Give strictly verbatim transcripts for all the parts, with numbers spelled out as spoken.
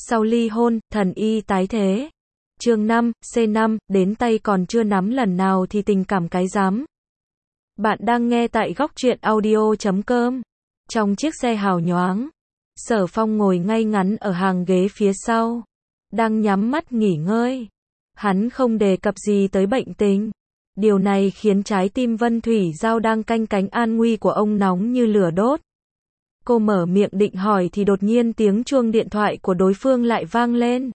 Sau ly hôn, thần y tái thế. Chương năm, C năm, đến tay còn chưa nắm lần nào thì tình cảm cái rắm. Bạn đang nghe tại góc truyện audio chấm com. Trong chiếc xe hào nhoáng, Sở Phong ngồi ngay ngắn ở hàng ghế phía sau, đang nhắm mắt nghỉ ngơi. Hắn không đề cập gì tới bệnh tình. Điều này khiến trái tim Vân Thủy Giao đang canh cánh an nguy của ông nóng như lửa đốt. Cô mở miệng định hỏi thì đột nhiên tiếng chuông điện thoại của đối phương lại vang lên.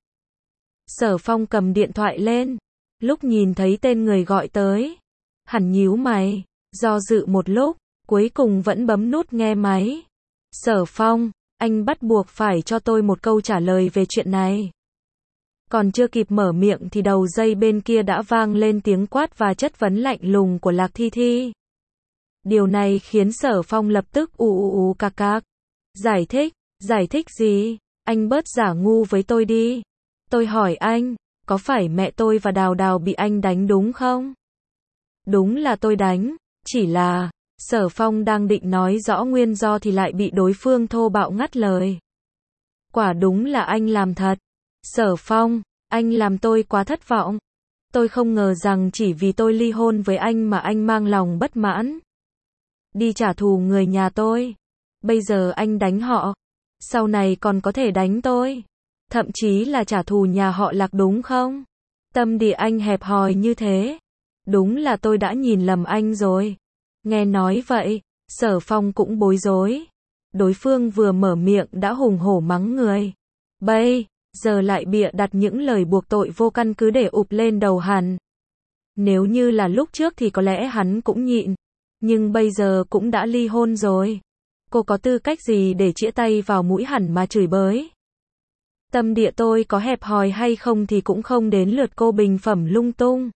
Sở Phong cầm điện thoại lên, lúc nhìn thấy tên người gọi tới, hẳn nhíu mày, do dự một lúc, cuối cùng vẫn bấm nút nghe máy. Sở Phong, anh bắt buộc phải cho tôi một câu trả lời về chuyện này. Còn chưa kịp mở miệng thì đầu dây bên kia đã vang lên tiếng quát và chất vấn lạnh lùng của Lạc Thi Thi. Điều này khiến Sở Phong lập tức ù ù ù cạc cạc. Giải thích, giải thích gì? Anh bớt giả ngu với tôi đi. Tôi hỏi anh, có phải mẹ tôi và Đào Đào bị anh đánh đúng không? Đúng là tôi đánh, chỉ là... Sở Phong đang định nói rõ nguyên do thì lại bị đối phương thô bạo ngắt lời. Quả đúng là anh làm thật. Sở Phong, anh làm tôi quá thất vọng. Tôi không ngờ rằng chỉ vì tôi ly hôn với anh mà anh mang lòng bất mãn. Đi trả thù người nhà tôi. Bây giờ anh đánh họ. Sau này còn có thể đánh tôi. Thậm chí là trả thù nhà họ Lạc đúng không? Tâm địa anh hẹp hòi như thế. Đúng là tôi đã nhìn lầm anh rồi. Nghe nói vậy, Sở Phong cũng bối rối. Đối phương vừa mở miệng đã hùng hổ mắng người. Bây giờ lại bịa đặt những lời buộc tội vô căn cứ để ụp lên đầu hắn. Nếu như là lúc trước thì có lẽ hắn cũng nhịn. Nhưng bây giờ cũng đã ly hôn rồi. Cô có tư cách gì để chĩa tay vào mũi hẳn mà chửi bới? Tâm địa tôi có hẹp hòi hay không thì cũng không đến lượt cô bình phẩm lung tung.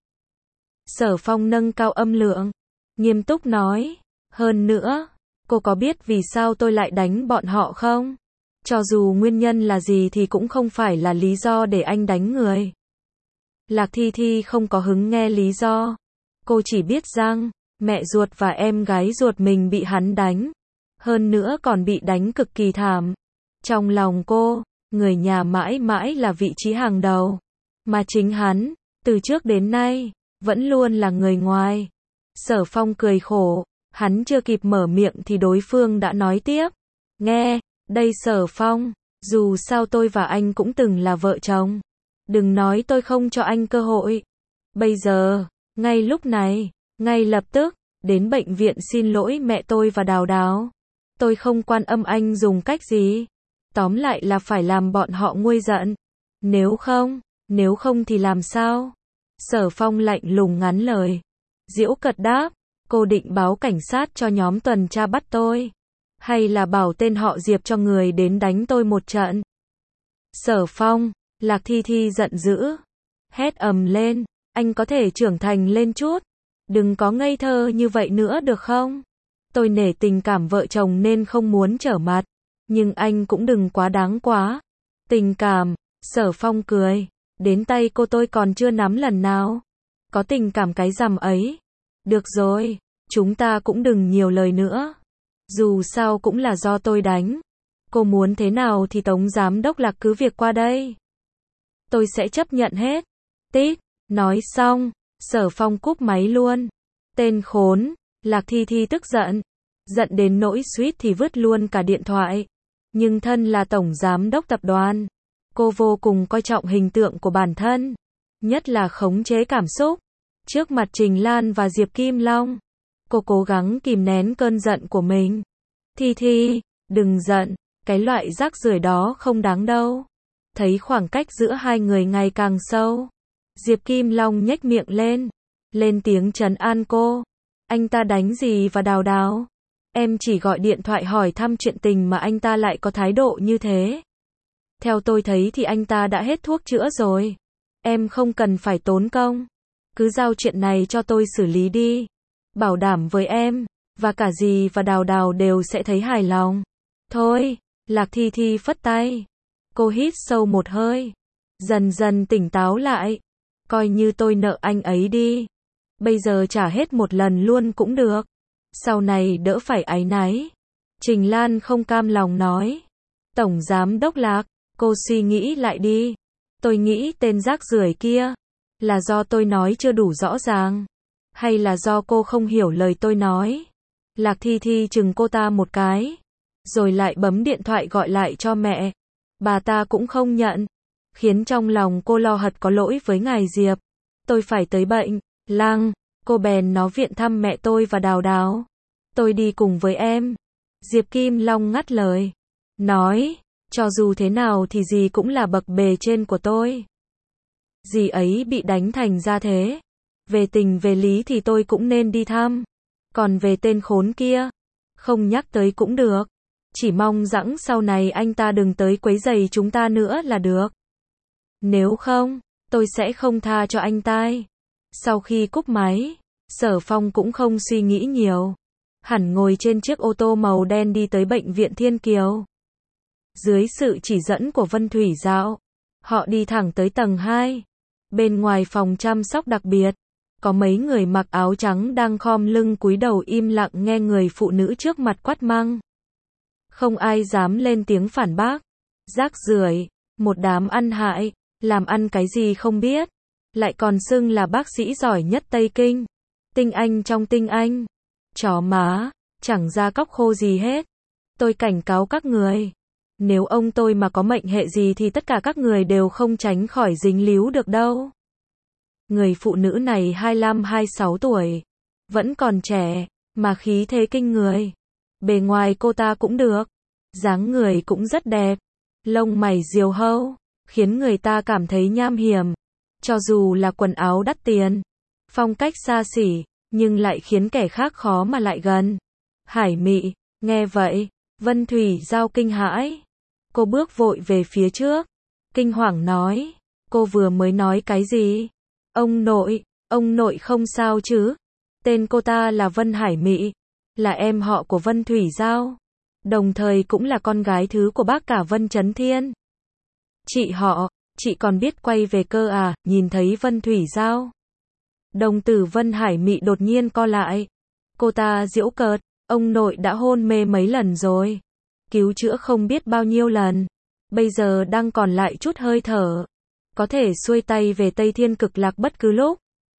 Sở Phong nâng cao âm lượng, nghiêm túc nói. Hơn nữa, cô có biết vì sao tôi lại đánh bọn họ không? Cho dù nguyên nhân là gì thì cũng không phải là lý do để anh đánh người. Lạc Thi Thi không có hứng nghe lý do. Cô chỉ biết rằng, mẹ ruột và em gái ruột mình bị hắn đánh. Hơn nữa còn bị đánh cực kỳ thảm. Trong lòng cô, người nhà mãi mãi là vị trí hàng đầu. Mà chính hắn, từ trước đến nay, vẫn luôn là người ngoài. Sở Phong cười khổ, hắn chưa kịp mở miệng thì đối phương đã nói tiếp. Nghe, đây Sở Phong, dù sao tôi và anh cũng từng là vợ chồng. Đừng nói tôi không cho anh cơ hội. Bây giờ, ngay lúc này, ngay lập tức, đến bệnh viện xin lỗi mẹ tôi và Đào Đào. Tôi không quan âm anh dùng cách gì. Tóm lại là phải làm bọn họ nguôi giận. Nếu không, nếu không thì làm sao? Sở Phong lạnh lùng ngắn lời. Diễu Cật đáp, cô định báo cảnh sát cho nhóm tuần tra bắt tôi? Hay là bảo tên họ Diệp cho người đến đánh tôi một trận? Sở Phong, Lạc Thi Thi giận dữ. Hét ầm lên, anh có thể trưởng thành lên chút. Đừng có ngây thơ như vậy nữa được không? Tôi nể tình cảm vợ chồng nên không muốn trở mặt. Nhưng anh cũng đừng quá đáng quá. Tình cảm, Sở Phong cười. Đến tay cô tôi còn chưa nắm lần nào. Có tình cảm cái rằm ấy. Được rồi, chúng ta cũng đừng nhiều lời nữa. Dù sao cũng là do tôi đánh. Cô muốn thế nào thì Tống Giám Đốc Lạc cứ việc qua đây. Tôi sẽ chấp nhận hết. Tít, nói xong, Sở Phong cúp máy luôn. Tên khốn, Lạc Thi Thi tức giận. Giận đến nỗi suýt thì vứt luôn cả điện thoại. Nhưng thân là Tổng Giám Đốc Tập đoàn. Cô vô cùng coi trọng hình tượng của bản thân. Nhất là khống chế cảm xúc. Trước mặt Trình Lan và Diệp Kim Long. Cô cố gắng kìm nén cơn giận của mình. Thi Thi, đừng giận. Cái loại rác rưởi đó không đáng đâu. Thấy khoảng cách giữa hai người ngày càng sâu. Diệp Kim Long nhếch miệng lên. Lên tiếng trấn an cô. Anh ta đánh gì và Đào Đào? Em chỉ gọi điện thoại hỏi thăm chuyện tình mà anh ta lại có thái độ như thế. Theo tôi thấy thì anh ta đã hết thuốc chữa rồi. Em không cần phải tốn công. Cứ giao chuyện này cho tôi xử lý đi. Bảo đảm với em, và cả dì và Đào Đào đều sẽ thấy hài lòng. Thôi, Lạc Thi Thi phất tay. Cô hít sâu một hơi. Dần dần tỉnh táo lại. Coi như tôi nợ anh ấy đi. Bây giờ trả hết một lần luôn cũng được. Sau này đỡ phải áy náy. Trình Lan không cam lòng nói. Tổng Giám Đốc Lạc, Cô suy nghĩ lại đi. Tôi nghĩ tên rác rưởi kia, là do tôi nói chưa đủ rõ ràng, hay là do cô không hiểu lời tôi nói? Lạc Thi Thi chừng cô ta một cái, rồi lại bấm điện thoại gọi lại cho mẹ. Bà ta cũng không nhận, khiến trong lòng cô lo hật có lỗi với ngài Diệp. Tôi phải tới bệnh, Lăng, cô bèn nó viện thăm mẹ tôi và Đào Đào. Tôi đi cùng với em. Diệp Kim Long ngắt lời, nói, cho dù thế nào thì dì cũng là bậc bề trên của tôi. Dì ấy bị đánh thành ra thế. Về tình về lý thì tôi cũng nên đi thăm. Còn về tên khốn kia, không nhắc tới cũng được. Chỉ mong rằng sau này anh ta đừng tới quấy rầy chúng ta nữa là được. Nếu không, tôi sẽ không tha cho anh ta. Sau khi cúp máy, Sở Phong cũng không suy nghĩ nhiều. Hẳn ngồi trên chiếc ô tô màu đen đi tới bệnh viện Thiên Kiều. Dưới sự chỉ dẫn của Vân Thủy Dạo, họ đi thẳng tới tầng hai. Bên ngoài phòng chăm sóc đặc biệt, có mấy người mặc áo trắng đang khom lưng cúi đầu im lặng nghe người phụ nữ trước mặt quát mắng. Không ai dám lên tiếng phản bác. Rác rưởi, một đám ăn hại, làm ăn cái gì không biết, lại còn xưng là bác sĩ giỏi nhất Tây Kinh, tinh anh trong tinh anh. Chó má, chẳng ra cóc khô gì hết. Tôi cảnh cáo các người, nếu ông tôi mà có mệnh hệ gì thì tất cả các người đều không tránh khỏi dính líu được đâu. Người phụ nữ này hai mươi lăm hai mươi sáu tuổi, vẫn còn trẻ, mà khí thế kinh người. Bề ngoài cô ta cũng được, dáng người cũng rất đẹp, lông mày diều hâu, khiến người ta cảm thấy nham hiểm. Cho dù là quần áo đắt tiền, phong cách xa xỉ, nhưng lại khiến kẻ khác khó mà lại gần. Hải Mị, nghe vậy, Vân Thủy Giao kinh hãi. Cô bước vội về phía trước, kinh hoàng nói, cô vừa mới nói cái gì? Ông nội, ông nội không sao chứ? Tên cô ta là Vân Hải Mị, là em họ của Vân Thủy Giao, đồng thời cũng là con gái thứ của bác cả Vân Chấn Thiên. Chị họ, chị còn biết quay về cơ à? Nhìn thấy Vân Thủy Giao, đồng tử Vân Hải Mị đột nhiên co lại. Cô ta giễu cợt, ông nội đã hôn mê mấy lần rồi, cứu chữa không biết bao nhiêu lần, bây giờ đang còn lại chút hơi thở, có thể xuôi tay về Tây Thiên Cực Lạc bất cứ lúc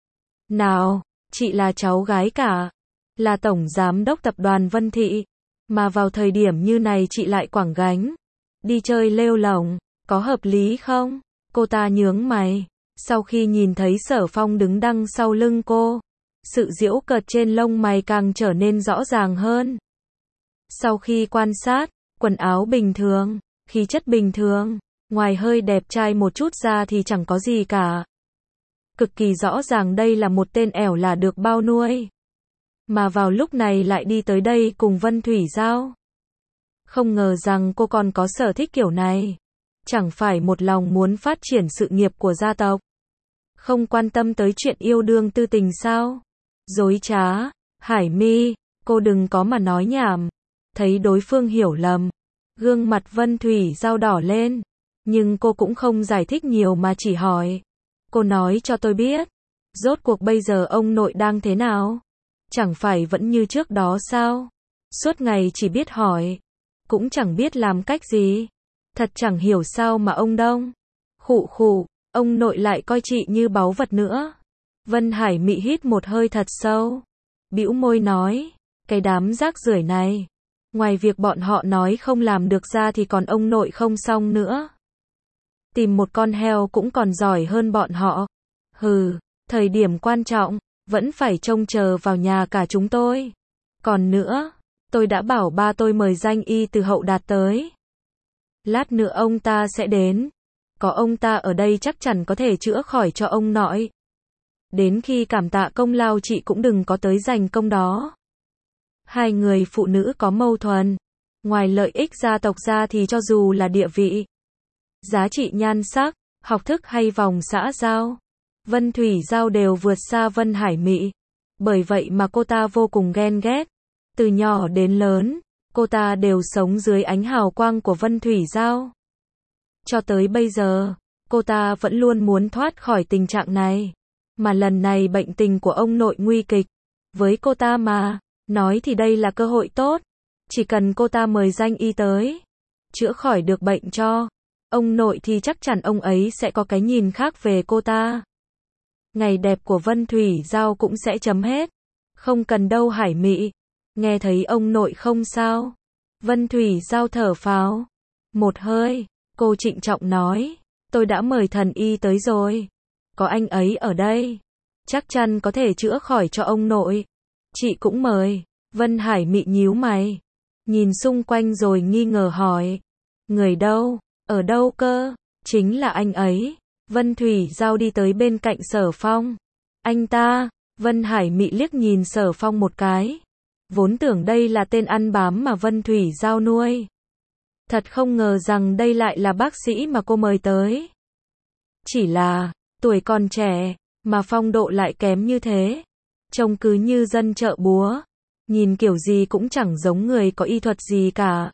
nào. Chị là cháu gái cả, là tổng giám đốc tập đoàn Vân Thị, mà vào thời điểm như này chị lại quẳng gánh đi chơi lêu lổng, có hợp lý không? Cô ta nhướng mày, sau khi nhìn thấy Sở Phong đứng đằng sau lưng cô, sự giễu cợt trên lông mày càng trở nên rõ ràng hơn. Sau khi quan sát, quần áo bình thường, khí chất bình thường, ngoài hơi đẹp trai một chút ra thì chẳng có gì cả. Cực kỳ rõ ràng đây là một tên ẻo là được bao nuôi, mà vào lúc này lại đi tới đây cùng Vân Thủy Giao. Không ngờ rằng cô còn có sở thích kiểu này. Chẳng phải một lòng muốn phát triển sự nghiệp của gia tộc, không quan tâm tới chuyện yêu đương tư tình sao? Dối trá, Hải Mi, cô đừng có mà nói nhảm. Thấy đối phương hiểu lầm, gương mặt Vân Thủy Giao đỏ lên, nhưng cô cũng không giải thích nhiều mà chỉ hỏi. Cô nói cho tôi biết, rốt cuộc bây giờ ông nội đang thế nào? Chẳng phải vẫn như trước đó sao? Suốt ngày chỉ biết hỏi, cũng chẳng biết làm cách gì. Thật chẳng hiểu sao mà ông Đông. Khụ khụ, ông nội lại coi chị như báu vật nữa. Vân Hải Mị hít một hơi thật sâu, bĩu môi nói, cái đám rác rưởi này, ngoài việc bọn họ nói không làm được ra thì còn ông nội không xong nữa. Tìm một con heo cũng còn giỏi hơn bọn họ. Hừ, thời điểm quan trọng, vẫn phải trông chờ vào nhà cả chúng tôi. Còn nữa, tôi đã bảo ba tôi mời danh y từ Hậu Đạt tới. Lát nữa ông ta sẽ đến. Có ông ta ở đây chắc chắn có thể chữa khỏi cho ông nội. Đến khi cảm tạ công lao chị cũng đừng có tới giành công đó. Hai người phụ nữ có mâu thuẫn. Ngoài lợi ích gia tộc ra thì cho dù là địa vị, giá trị nhan sắc, học thức hay vòng xã giao, Vân Thủy Giao đều vượt xa Vân Hải Mị. Bởi vậy mà cô ta vô cùng ghen ghét. Từ nhỏ đến lớn, cô ta đều sống dưới ánh hào quang của Vân Thủy Giao. Cho tới bây giờ, cô ta vẫn luôn muốn thoát khỏi tình trạng này. Mà lần này bệnh tình của ông nội nguy kịch. Với cô ta mà, nói thì đây là cơ hội tốt. Chỉ cần cô ta mời danh y tới, chữa khỏi được bệnh cho ông nội thì chắc chắn ông ấy sẽ có cái nhìn khác về cô ta. Ngày đẹp của Vân Thủy Giao cũng sẽ chấm hết. Không cần đâu Hải Mị. Nghe thấy ông nội không sao. Vân Thủy Giao thở phào một hơi, cô trịnh trọng nói, tôi đã mời thần y tới rồi. Có anh ấy ở đây, chắc chắn có thể chữa khỏi cho ông nội. Chị cũng mời. Vân Hải Mị nhíu mày, nhìn xung quanh rồi nghi ngờ hỏi, người đâu, ở đâu cơ? Chính là anh ấy. Vân Thủy Giao đi tới bên cạnh Sở Phong. Anh ta? Vân Hải Mị liếc nhìn Sở Phong một cái. Vốn tưởng đây là tên ăn bám mà Vân Thủy Giao nuôi. Thật không ngờ rằng đây lại là bác sĩ mà cô mời tới. Chỉ là, tuổi còn trẻ, mà phong độ lại kém như thế. Trông cứ như dân chợ búa. Nhìn kiểu gì cũng chẳng giống người có y thuật gì cả.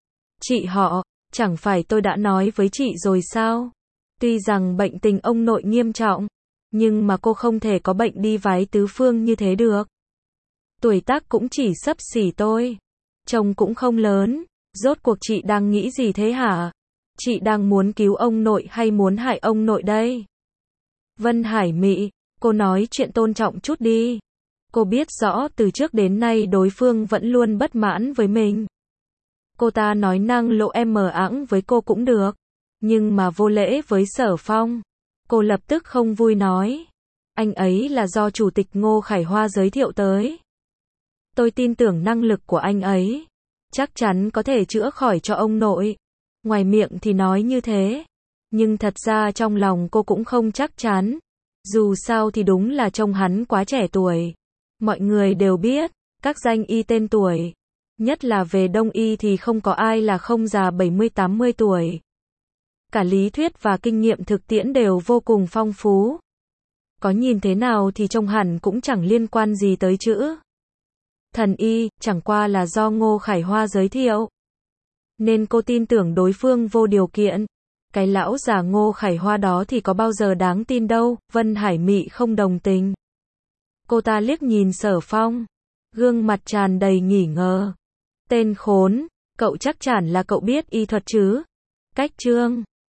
Chị họ, chẳng phải tôi đã nói với chị rồi sao? Tuy rằng bệnh tình ông nội nghiêm trọng, nhưng mà cô không thể có bệnh đi vái tứ phương như thế được. Tuổi tác cũng chỉ xấp xỉ tôi. Chồng cũng không lớn. Rốt cuộc chị đang nghĩ gì thế hả? Chị đang muốn cứu ông nội hay muốn hại ông nội đây? Vân Hải Mị, cô nói chuyện tôn trọng chút đi. Cô biết rõ từ trước đến nay đối phương vẫn luôn bất mãn với mình. Cô ta nói năng lộ em mờ ẵng với cô cũng được. Nhưng mà vô lễ với Sở Phong. Cô lập tức không vui nói. Anh ấy là do Chủ tịch Ngô Khải Hoa giới thiệu tới. Tôi tin tưởng năng lực của anh ấy. Chắc chắn có thể chữa khỏi cho ông nội. Ngoài miệng thì nói như thế. Nhưng thật ra trong lòng cô cũng không chắc chắn. Dù sao thì đúng là trông hắn quá trẻ tuổi. Mọi người đều biết, các danh y tên tuổi. Nhất là về Đông y thì không có ai là không già bảy mươi tám mươi tuổi. Cả lý thuyết và kinh nghiệm thực tiễn đều vô cùng phong phú. Có nhìn thế nào thì trông hẳn cũng chẳng liên quan gì tới chữ thần y, chẳng qua là do Ngô Khải Hoa giới thiệu. Nên cô tin tưởng đối phương vô điều kiện. Cái lão già Ngô Khải Hoa đó thì có bao giờ đáng tin đâu. Vân Hải Mị không đồng tình. Cô ta liếc nhìn Sở Phong, gương mặt tràn đầy nghỉ ngờ. Tên khốn, cậu chắc chắn là cậu biết y thuật chứ? Cách chương